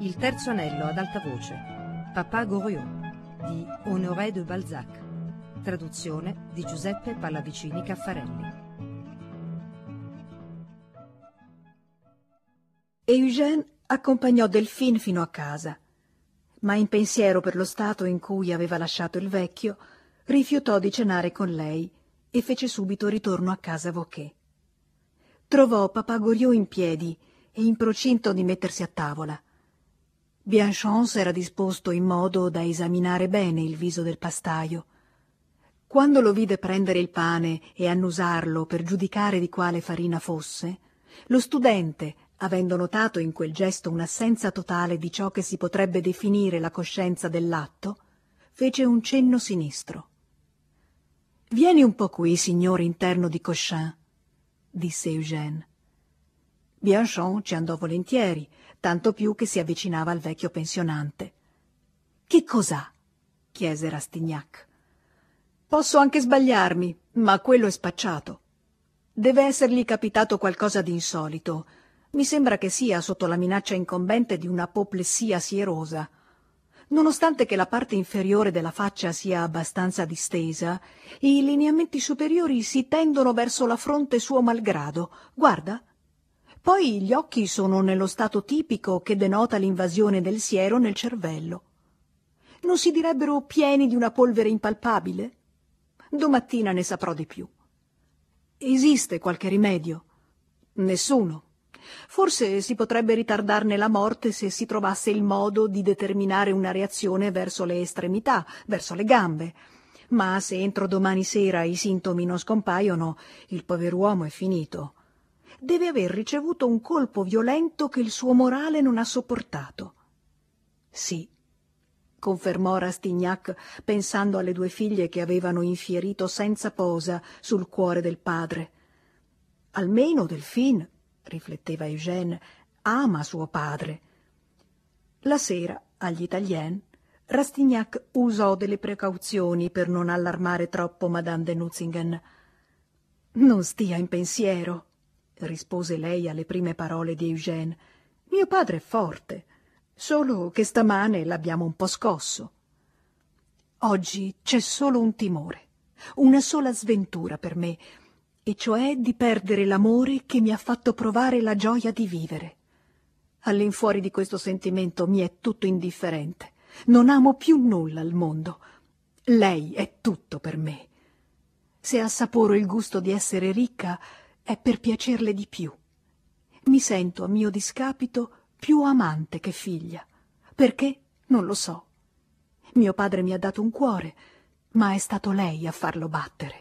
Il terzo anello ad alta voce, Papa Goriot, di Honoré de Balzac. Traduzione di Giuseppe Pallavicini Caffarelli. Eugène accompagnò Delphine fino a casa, ma in pensiero per lo stato in cui aveva lasciato il vecchio, rifiutò di cenare con lei e fece subito ritorno a casa Vauquer. Trovò Papa Goriot in piedi e in procinto di mettersi a tavola. Bianchon era disposto in modo da esaminare bene il viso del pastaio. Quando lo vide prendere il pane e annusarlo per giudicare di quale farina fosse, lo studente, avendo notato in quel gesto un'assenza totale di ciò che si potrebbe definire la coscienza dell'atto, fece un cenno sinistro. «Vieni un po' qui, signore interno di Cochin», disse Eugène. Bianchon ci andò volentieri, tanto più che si avvicinava al vecchio pensionante. «Che cos'ha?» chiese Rastignac. «Posso anche sbagliarmi, ma quello è spacciato. Deve essergli capitato qualcosa di insolito. Mi sembra che sia sotto la minaccia incombente di un'apoplessia sierosa. Nonostante che la parte inferiore della faccia sia abbastanza distesa, i lineamenti superiori si tendono verso la fronte suo malgrado. Guarda. Poi gli occhi sono nello stato tipico che denota l'invasione del siero nel cervello. Non si direbbero pieni di una polvere impalpabile? Domattina ne saprò di più. Esiste qualche rimedio? Nessuno. Forse si potrebbe ritardarne la morte se si trovasse il modo di determinare una reazione verso le estremità, verso le gambe. Ma se entro domani sera i sintomi non scompaiono, il pover'uomo è finito. Deve aver ricevuto un colpo violento che il suo morale non ha sopportato. Sì, confermò Rastignac, pensando alle 2 figlie che avevano infierito senza posa sul cuore del padre. Almeno Delphine, rifletteva Eugène, ama suo padre. La sera, agli Italiens, Rastignac usò delle precauzioni per non allarmare troppo Madame de Nucingen. «Non stia in pensiero», rispose lei alle prime parole di Eugène. «Mio padre è forte, solo che stamane l'abbiamo un po' scosso. Oggi c'è solo un timore, una sola sventura per me, e cioè di perdere l'amore che mi ha fatto provare la gioia di vivere. All'infuori di questo sentimento mi è tutto indifferente. Non amo più nulla al mondo. Lei è tutto per me. Se assaporo il gusto di essere ricca, è per piacerle di più. Mi sento a mio discapito più amante che figlia. Perché? Non lo so. Mio padre mi ha dato un cuore, ma è stato lei a farlo battere».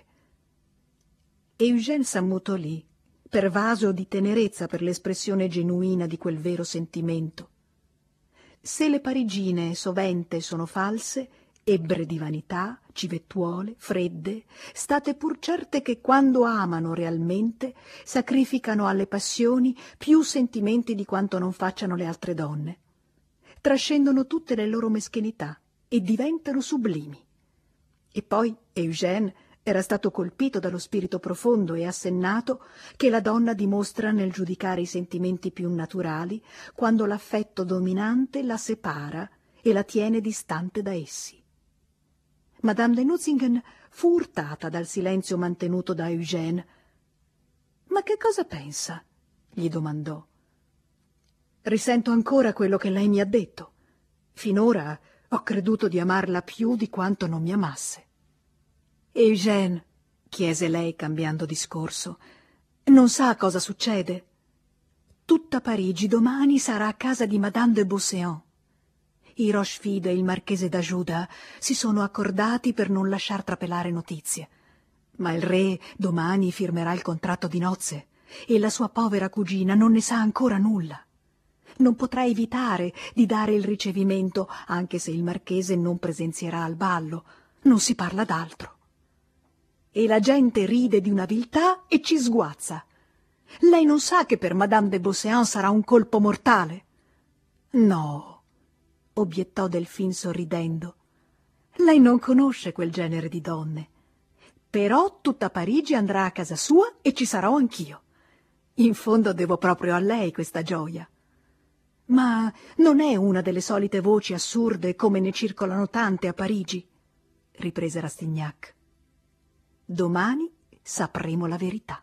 Eugène s'ammutolì, pervaso di tenerezza per l'espressione genuina di quel vero sentimento. Se le parigine sovente sono false, ebbre di vanità, civettuole, fredde, state pur certe che quando amano realmente sacrificano alle passioni più sentimenti di quanto non facciano le altre donne. Trascendono tutte le loro meschinità e diventano sublimi. E poi Eugène era stato colpito dallo spirito profondo e assennato che la donna dimostra nel giudicare i sentimenti più naturali quando l'affetto dominante la separa e la tiene distante da essi. Madame de Nucingen fu urtata dal silenzio mantenuto da Eugène. «Ma che cosa pensa?» gli domandò. «Risento ancora quello che lei mi ha detto. Finora ho creduto di amarla più di quanto non mi amasse». «Eugène», chiese lei cambiando discorso, «non sa cosa succede? Tutta Parigi domani sarà a casa di Madame de Beauséant. I Rochefide e il marchese d'Ajuda si sono accordati per non lasciar trapelare notizie. Ma il re domani firmerà il contratto di nozze e la sua povera cugina non ne sa ancora nulla. Non potrà evitare di dare il ricevimento, anche se il marchese non presenzierà al ballo. Non si parla d'altro. E la gente ride di una viltà e ci sguazza. Lei non sa che per Madame de Beauséant sarà un colpo mortale?» «No», obiettò Delphine sorridendo. «Lei non conosce quel genere di donne. Però tutta Parigi andrà a casa sua e ci sarò anch'io. In fondo devo proprio a lei questa gioia». Ma non è una delle solite voci assurde come ne circolano tante a Parigi, riprese Rastignac. Domani sapremo la verità.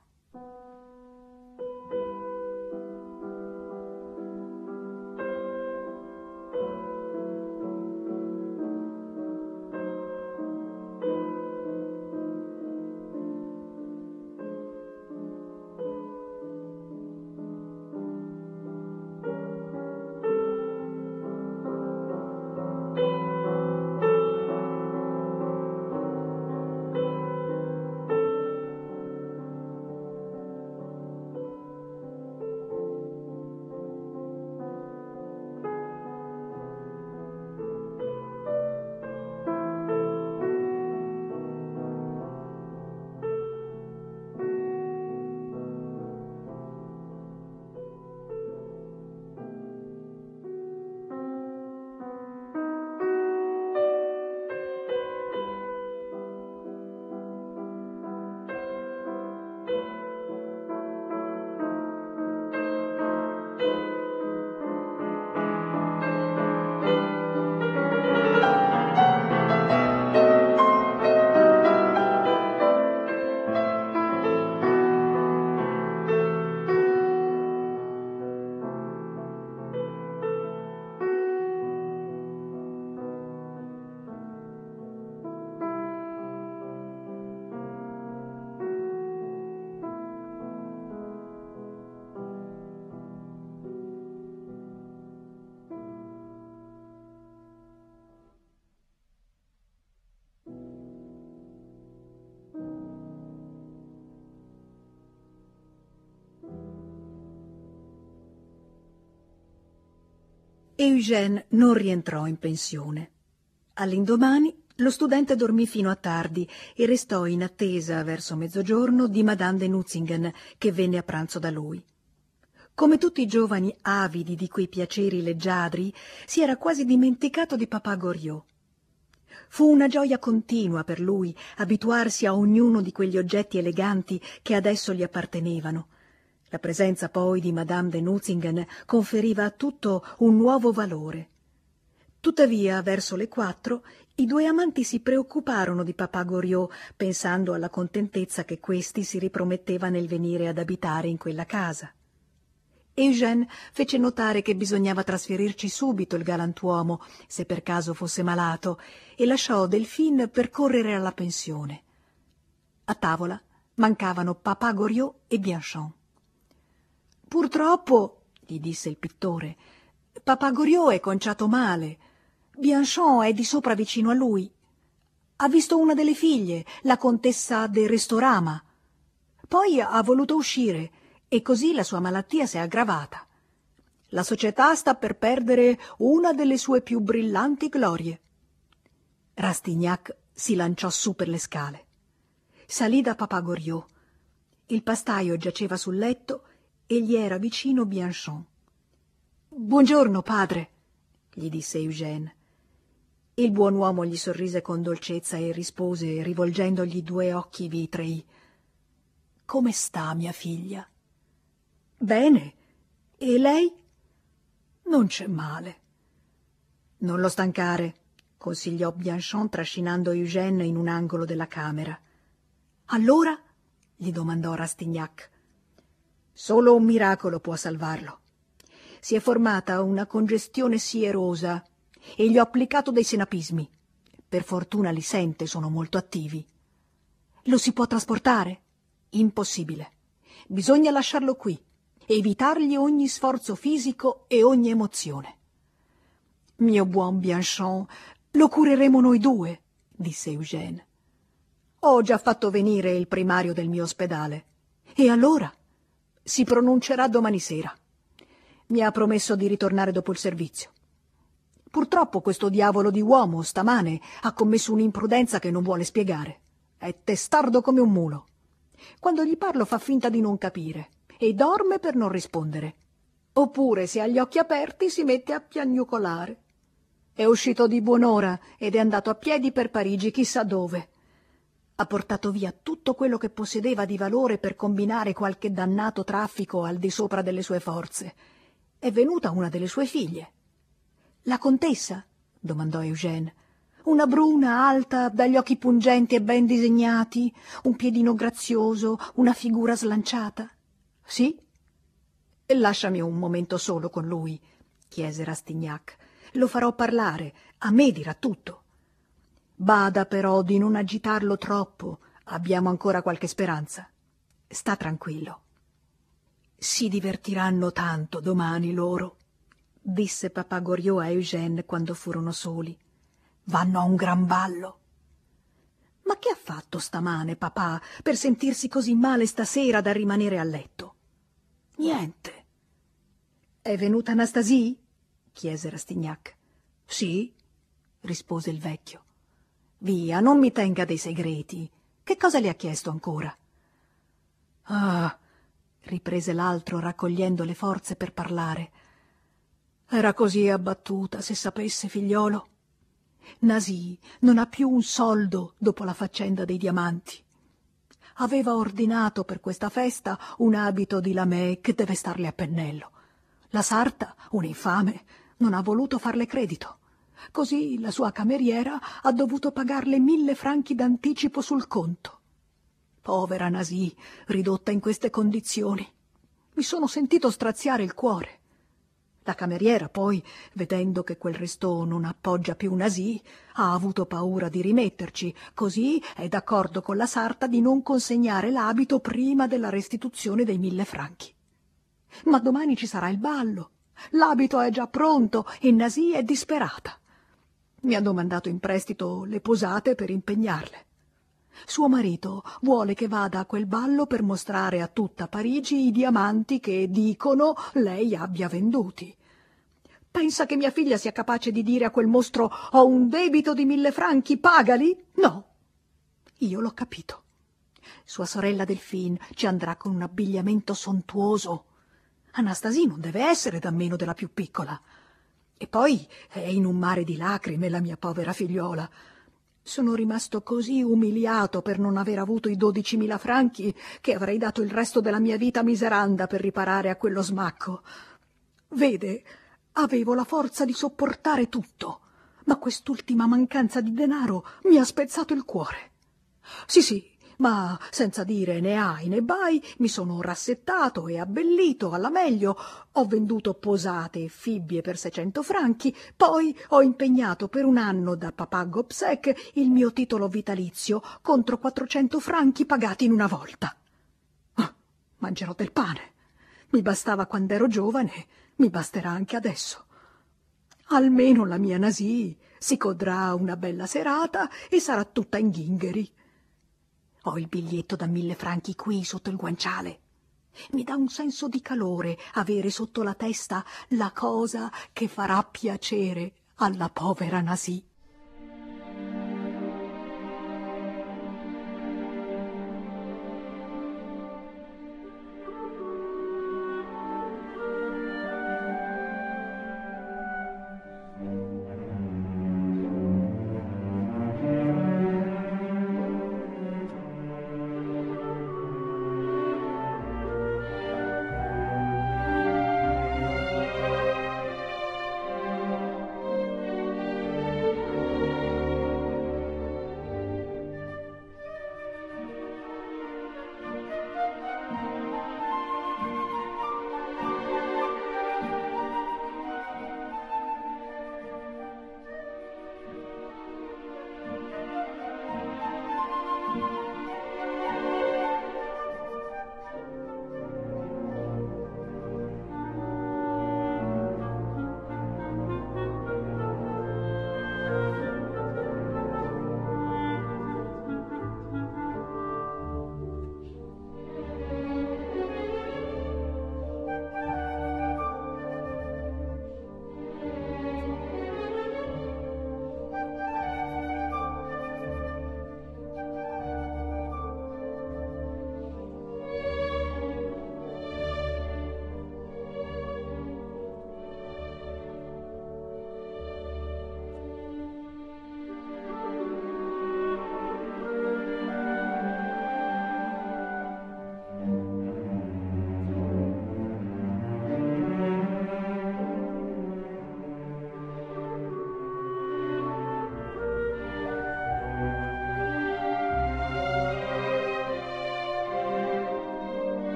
Eugène non rientrò in pensione. All'indomani lo studente dormì fino a tardi e restò in attesa verso mezzogiorno di Madame de Nucingen, che venne a pranzo da lui. Come tutti i giovani avidi di quei piaceri leggiadri, si era quasi dimenticato di papà Goriot. Fu una gioia continua per lui abituarsi a ognuno di quegli oggetti eleganti che adesso gli appartenevano. La presenza poi di Madame de Nucingen conferiva a tutto un nuovo valore. Tuttavia, verso le 4, i due amanti si preoccuparono di papà Goriot, pensando alla contentezza che questi si riprometteva nel venire ad abitare in quella casa. Eugène fece notare che bisognava trasferirci subito il galantuomo, se per caso fosse malato, e lasciò Delphine per correre alla pensione. A tavola mancavano papà Goriot e Bianchon. «Purtroppo», gli disse il pittore, «papà Goriot è conciato male. Bianchon è di sopra vicino a lui. Ha visto una delle figlie, la contessa de Restorama. Poi ha voluto uscire e così la sua malattia si è aggravata. La società sta per perdere una delle sue più brillanti glorie». Rastignac si lanciò su per le scale. Salì da papà Goriot. Il pastaio giaceva sul letto e gli era vicino Bianchon. «Buongiorno, padre», gli disse Eugène. Il buon uomo gli sorrise con dolcezza e rispose, rivolgendogli 2 occhi vitrei: «Come sta mia figlia?» «Bene. E lei?» «Non c'è male». «Non lo stancare», consigliò Bianchon trascinando Eugène in un angolo della camera. «Allora?» gli domandò Rastignac. «Solo un miracolo può salvarlo. Si è formata una congestione sierosa e gli ho applicato dei senapismi. Per fortuna li sente, sono molto attivi». «Lo si può trasportare?» «Impossibile. Bisogna lasciarlo qui, evitargli ogni sforzo fisico e ogni emozione». «Mio buon Bianchon, lo cureremo noi 2», disse Eugène. «Ho già fatto venire il primario del mio ospedale. E allora?» «Si pronuncerà domani sera. Mi ha promesso di ritornare dopo il servizio. Purtroppo questo diavolo di uomo, stamane, ha commesso un'imprudenza che non vuole spiegare. È testardo come un mulo. Quando gli parlo fa finta di non capire e dorme per non rispondere. Oppure, se ha gli occhi aperti, si mette a piagnucolare. È uscito di buon'ora ed è andato a piedi per Parigi, chissà dove. Ha portato via tutto quello che possedeva di valore per combinare qualche dannato traffico al di sopra delle sue forze. È venuta una delle sue figlie. La contessa? Domandò Eugène. Una bruna, alta, dagli occhi pungenti e ben disegnati, un piedino grazioso, una figura slanciata. Sì? Lasciami un momento solo con lui, chiese Rastignac. Lo farò parlare, a me dirà tutto. Bada però di non agitarlo troppo, abbiamo ancora qualche speranza. Sta tranquillo. Si divertiranno tanto domani loro, disse papà Goriot a Eugène quando furono soli. Vanno a un gran ballo. Ma che ha fatto stamane papà per sentirsi così male stasera da rimanere a letto? Niente. È venuta Anastasie? Chiese Rastignac. Sì, rispose il vecchio. Via, non mi tenga dei segreti. Che cosa le ha chiesto ancora? Ah, riprese l'altro raccogliendo le forze per parlare. Era così abbattuta, se sapesse, figliolo. Nasie non ha più un soldo dopo la faccenda dei diamanti. Aveva ordinato per questa festa un abito di lamè che deve starle a pennello. La sarta, un'infame, non ha voluto farle credito. Così la sua cameriera ha dovuto pagarle 1000 franchi d'anticipo sul conto. Povera Nasie, ridotta in queste condizioni. Mi sono sentito straziare il cuore. La cameriera poi, vedendo che quel restò non appoggia più Nasie, ha avuto paura di rimetterci, così è d'accordo con la sarta di non consegnare l'abito prima della restituzione dei 1000 franchi. Ma domani ci sarà il ballo. L'abito è già pronto e Nasie è disperata. Mi ha domandato in prestito le posate per impegnarle. Suo marito vuole che vada a quel ballo per mostrare a tutta Parigi i diamanti che, dicono, lei abbia venduti. Pensa che mia figlia sia capace di dire a quel mostro «Ho un debito di 1000 franchi, pagali?» No. Io l'ho capito. Sua sorella Delphine ci andrà con un abbigliamento sontuoso. Anastasie non deve essere da meno della più piccola. E poi è in un mare di lacrime la mia povera figliuola. Sono rimasto così umiliato per non aver avuto i 12.000 franchi che avrei dato il resto della mia vita miseranda per riparare a quello smacco. Vede, avevo la forza di sopportare tutto, ma quest'ultima mancanza di denaro mi ha spezzato il cuore. Sì, ma senza dire né ai né bai mi sono rassettato e abbellito alla meglio. Ho venduto posate e fibbie per 600 franchi, poi ho impegnato per un anno da papà Gobseck il mio titolo vitalizio contro 400 franchi pagati in una volta. Mangerò del pane. Mi bastava quando ero giovane, mi basterà anche adesso. Almeno la mia Nasie si godrà una bella serata e sarà tutta in ghingheri. Ho il biglietto da 1000 franchi qui sotto il guanciale. Mi dà un senso di calore avere sotto la testa la cosa che farà piacere alla povera Nasie.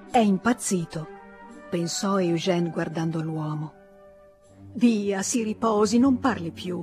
È impazzito, pensò Eugène guardando l'uomo. Via, si riposi, non parli più.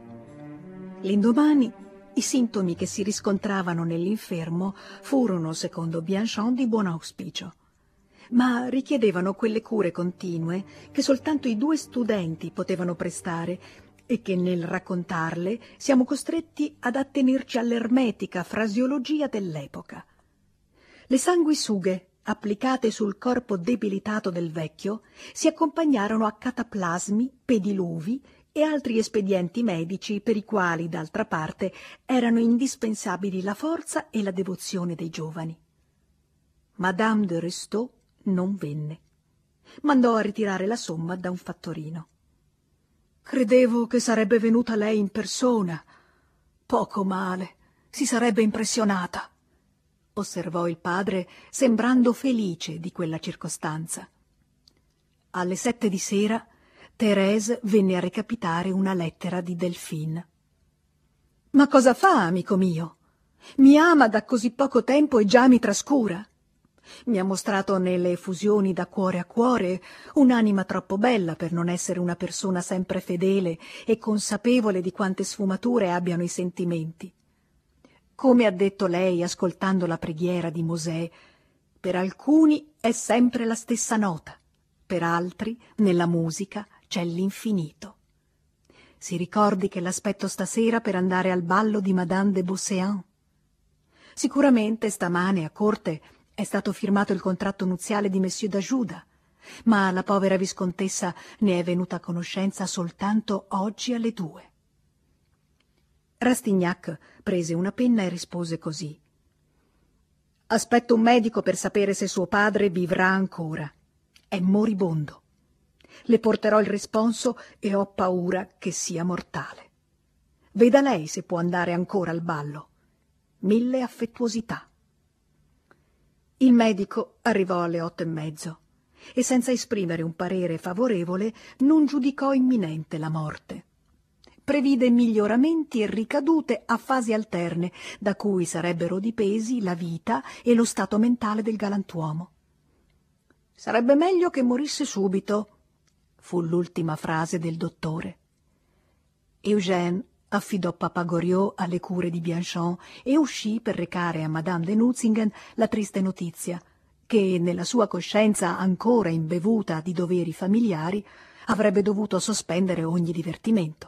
L'indomani i sintomi che si riscontravano nell'infermo furono, secondo Bianchon, di buon auspicio, ma richiedevano quelle cure continue che soltanto i 2 studenti potevano prestare e che nel raccontarle siamo costretti ad attenerci all'ermetica frasiologia dell'epoca. Le sanguisughe applicate sul corpo debilitato del vecchio si accompagnarono a cataplasmi, pediluvi e altri espedienti medici per i quali, d'altra parte, erano indispensabili la forza e la devozione dei giovani. Madame de Restaud non venne. Mandò a ritirare la somma da un fattorino. «Credevo che sarebbe venuta lei in persona. Poco male, si sarebbe impressionata», osservò il padre, sembrando felice di quella circostanza. Alle 7 di sera Thérèse venne a recapitare una lettera di Delphine. «Ma cosa fa, amico mio? Mi ama da così poco tempo e già mi trascura. Mi ha mostrato nelle effusioni da cuore a cuore un'anima troppo bella per non essere una persona sempre fedele e consapevole di quante sfumature abbiano i sentimenti. Come ha detto lei ascoltando la preghiera di Mosè, per alcuni è sempre la stessa nota, per altri, nella musica, c'è l'infinito. Si ricordi che l'aspetto stasera per andare al ballo di Madame de Beauséant. Sicuramente stamane a corte è stato firmato il contratto nuziale di Monsieur d'Ajuda, ma la povera viscontessa ne è venuta a conoscenza soltanto oggi alle 2. Rastignac prese una penna e rispose così: «Aspetto un medico per sapere se suo padre vivrà ancora. È moribondo. Le porterò il responso e ho paura che sia mortale. Veda lei se può andare ancora al ballo. Mille affettuosità». Il medico arrivò alle 8:30 e senza esprimere un parere favorevole non giudicò imminente la morte. Previde miglioramenti e ricadute a fasi alterne, da cui sarebbero dipesi la vita e lo stato mentale del galantuomo. «Sarebbe meglio che morisse subito», fu l'ultima frase del dottore. Eugène affidò Papa Goriot alle cure di Bianchon e uscì per recare a Madame de Nucingen la triste notizia che, nella sua coscienza ancora imbevuta di doveri familiari, avrebbe dovuto sospendere ogni divertimento.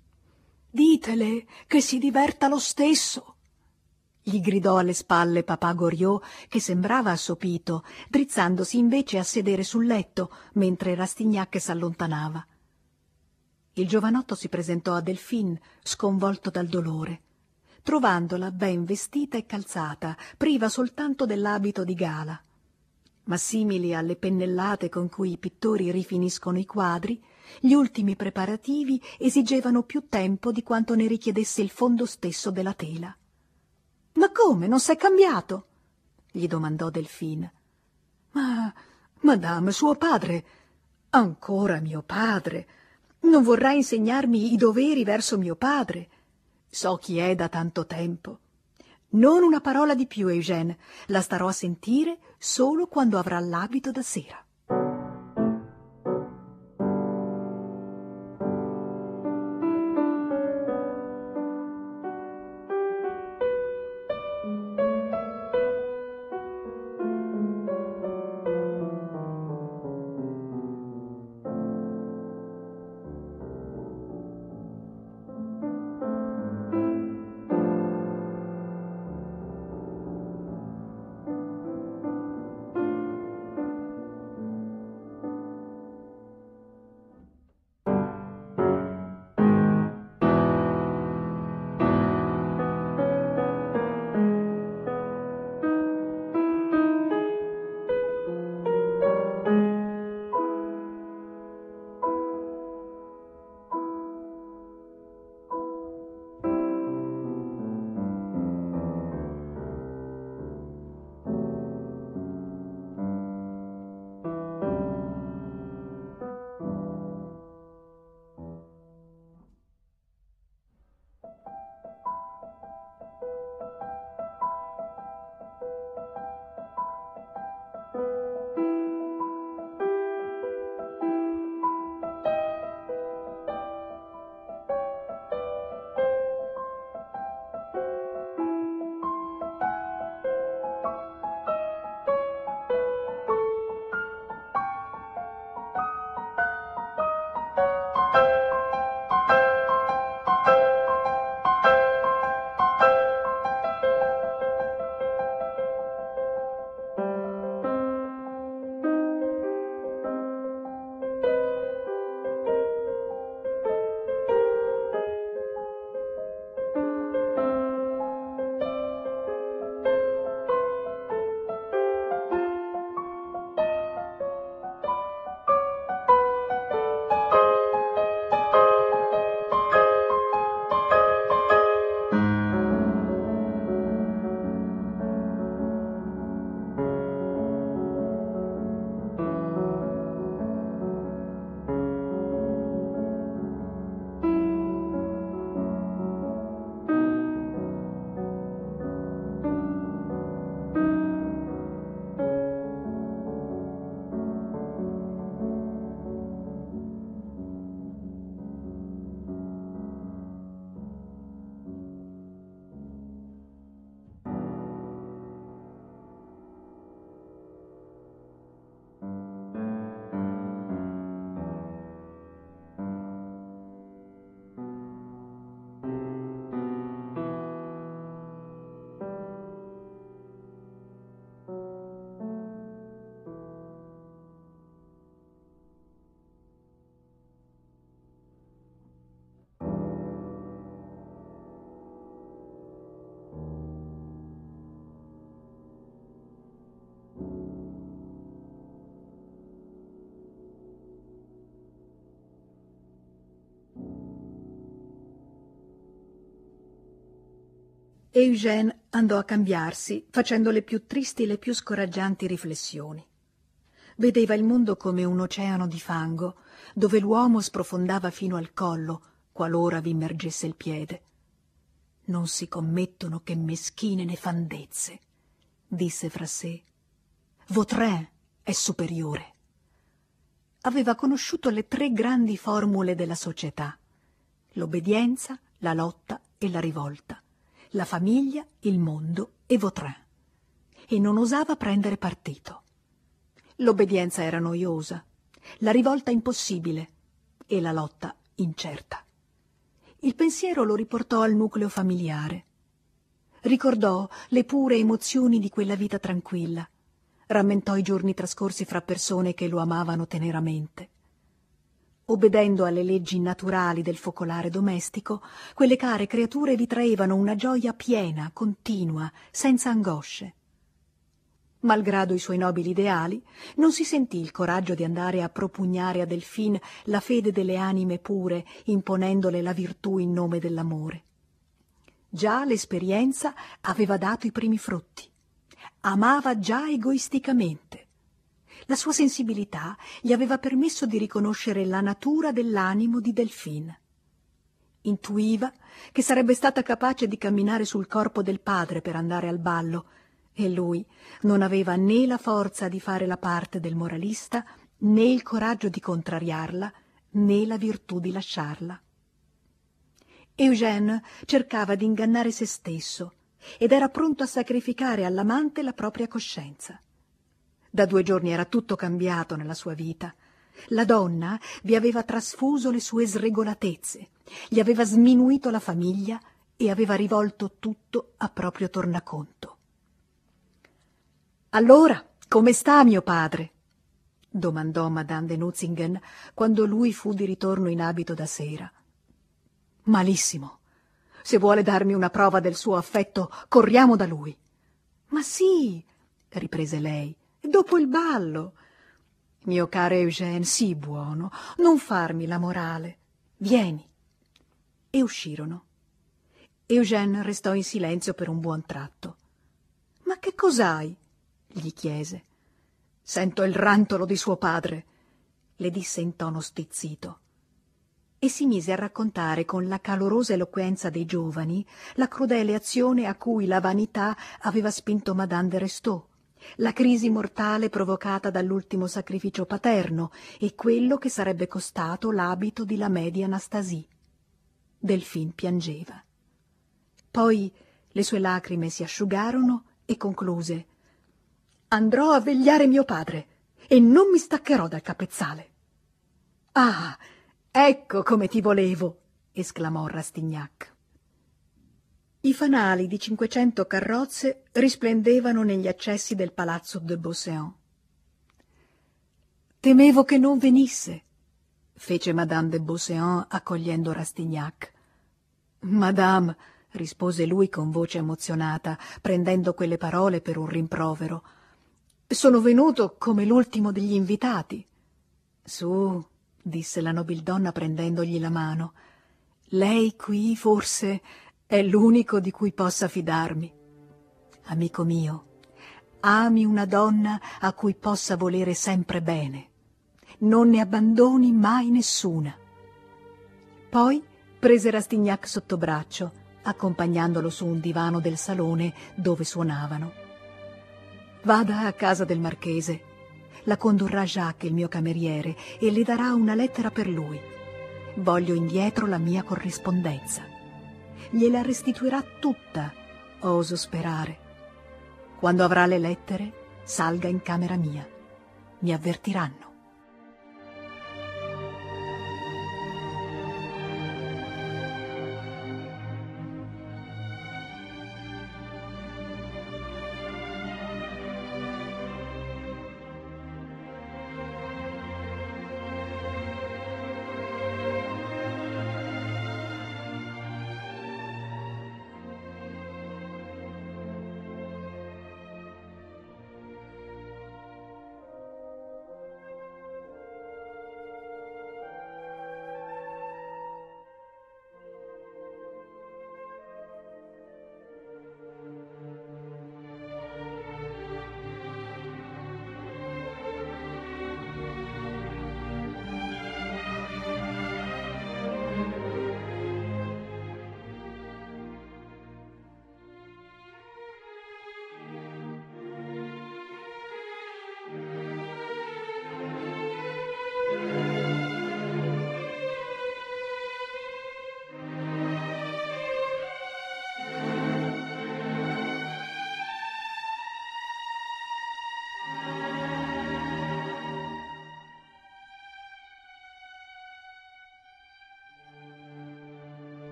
«Ditele che si diverta lo stesso», gli gridò alle spalle Papa Goriot, che sembrava assopito, drizzandosi invece a sedere sul letto mentre Rastignac s'allontanava. Il giovanotto si presentò a Delphine, sconvolto dal dolore. Trovandola ben vestita e calzata, priva soltanto dell'abito di gala. Ma simili alle pennellate con cui i pittori rifiniscono i quadri, gli ultimi preparativi esigevano più tempo di quanto ne richiedesse il fondo stesso della tela. «Ma come, non s'è cambiato?» gli domandò Delphine. «Ma, madame, suo padre, ancora mio padre, non vorrà insegnarmi i doveri verso mio padre. So chi è da tanto tempo. Non una parola di più, Eugène, la starò a sentire solo quando avrà l'abito da sera». Eugène andò a cambiarsi, facendo le più tristi e le più scoraggianti riflessioni. Vedeva il mondo come un oceano di fango, dove l'uomo sprofondava fino al collo, qualora vi immergesse il piede. «Non si commettono che meschine nefandezze», disse fra sé. «Vautrin è superiore». Aveva conosciuto le 3 grandi formule della società: l'obbedienza, la lotta e la rivolta, la famiglia, il mondo e Vautrin, e non osava prendere partito. L'obbedienza era noiosa, la rivolta impossibile e la lotta incerta. Il pensiero lo riportò al nucleo familiare. Ricordò le pure emozioni di quella vita tranquilla, rammentò i giorni trascorsi fra persone che lo amavano teneramente. Obbedendo alle leggi naturali del focolare domestico, quelle care creature vi traevano una gioia piena, continua, senza angosce. Malgrado i suoi nobili ideali, non si sentì il coraggio di andare a propugnare a Delphine la fede delle anime pure, imponendole la virtù in nome dell'amore. Già l'esperienza aveva dato i primi frutti. Amava già egoisticamente. La sua sensibilità gli aveva permesso di riconoscere la natura dell'animo di Delphine. Intuiva che sarebbe stata capace di camminare sul corpo del padre per andare al ballo, e lui non aveva né la forza di fare la parte del moralista, né il coraggio di contrariarla, né la virtù di lasciarla. Eugène cercava di ingannare se stesso ed era pronto a sacrificare all'amante la propria coscienza. Da 2 giorni era tutto cambiato nella sua vita. La donna vi aveva trasfuso le sue sregolatezze, gli aveva sminuito la famiglia e aveva rivolto tutto a proprio tornaconto. «Allora, come sta mio padre?» domandò Madame de Nucingen quando lui fu di ritorno in abito da sera. «Malissimo. Se vuole darmi una prova del suo affetto, corriamo da lui». «Ma sì», riprese lei, «dopo il ballo». «Mio caro Eugène, sii buono, non farmi la morale. Vieni». E uscirono. Eugène restò in silenzio per un buon tratto. «Ma che cos'hai?» gli chiese. «Sento il rantolo di suo padre», le disse in tono stizzito. E si mise a raccontare con la calorosa eloquenza dei giovani la crudele azione a cui la vanità aveva spinto Madame de Restaud, la crisi mortale provocata dall'ultimo sacrificio paterno e quello che sarebbe costato l'abito di Lamè di Anastasie. Delphine piangeva. Poi le sue lacrime si asciugarono e concluse: «Andrò a vegliare mio padre e non mi staccherò dal capezzale». «Ah, ecco come ti volevo!» esclamò Rastignac. I fanali di 500 carrozze risplendevano negli accessi del palazzo de Beauséant. «Temevo che non venisse», fece Madame de Beauséant accogliendo Rastignac. «Madame», rispose lui con voce emozionata, prendendo quelle parole per un rimprovero, «sono venuto come l'ultimo degli invitati». «Su», disse la nobildonna prendendogli la mano, «lei qui forse è l'unico di cui possa fidarmi. Amico mio, ami una donna a cui possa volere sempre bene. Non ne abbandoni mai nessuna». Poi prese Rastignac sotto braccio, accompagnandolo su un divano del salone dove suonavano. «Vada a casa del marchese. La condurrà Jacques, il mio cameriere, e le darà una lettera per lui. Voglio indietro la mia corrispondenza. Gliela restituirà tutta, oso sperare. Quando avrà le lettere, salga in camera mia. Mi avvertiranno».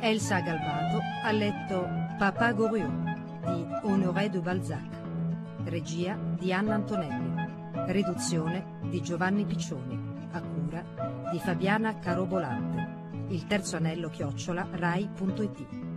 Elsa Galbato ha letto Papa Goriot di Honoré de Balzac, regia di Anna Antonelli, riduzione di Giovanni Piccioni, a cura di Fabiana Carobolante. Il terzo anello @rai.it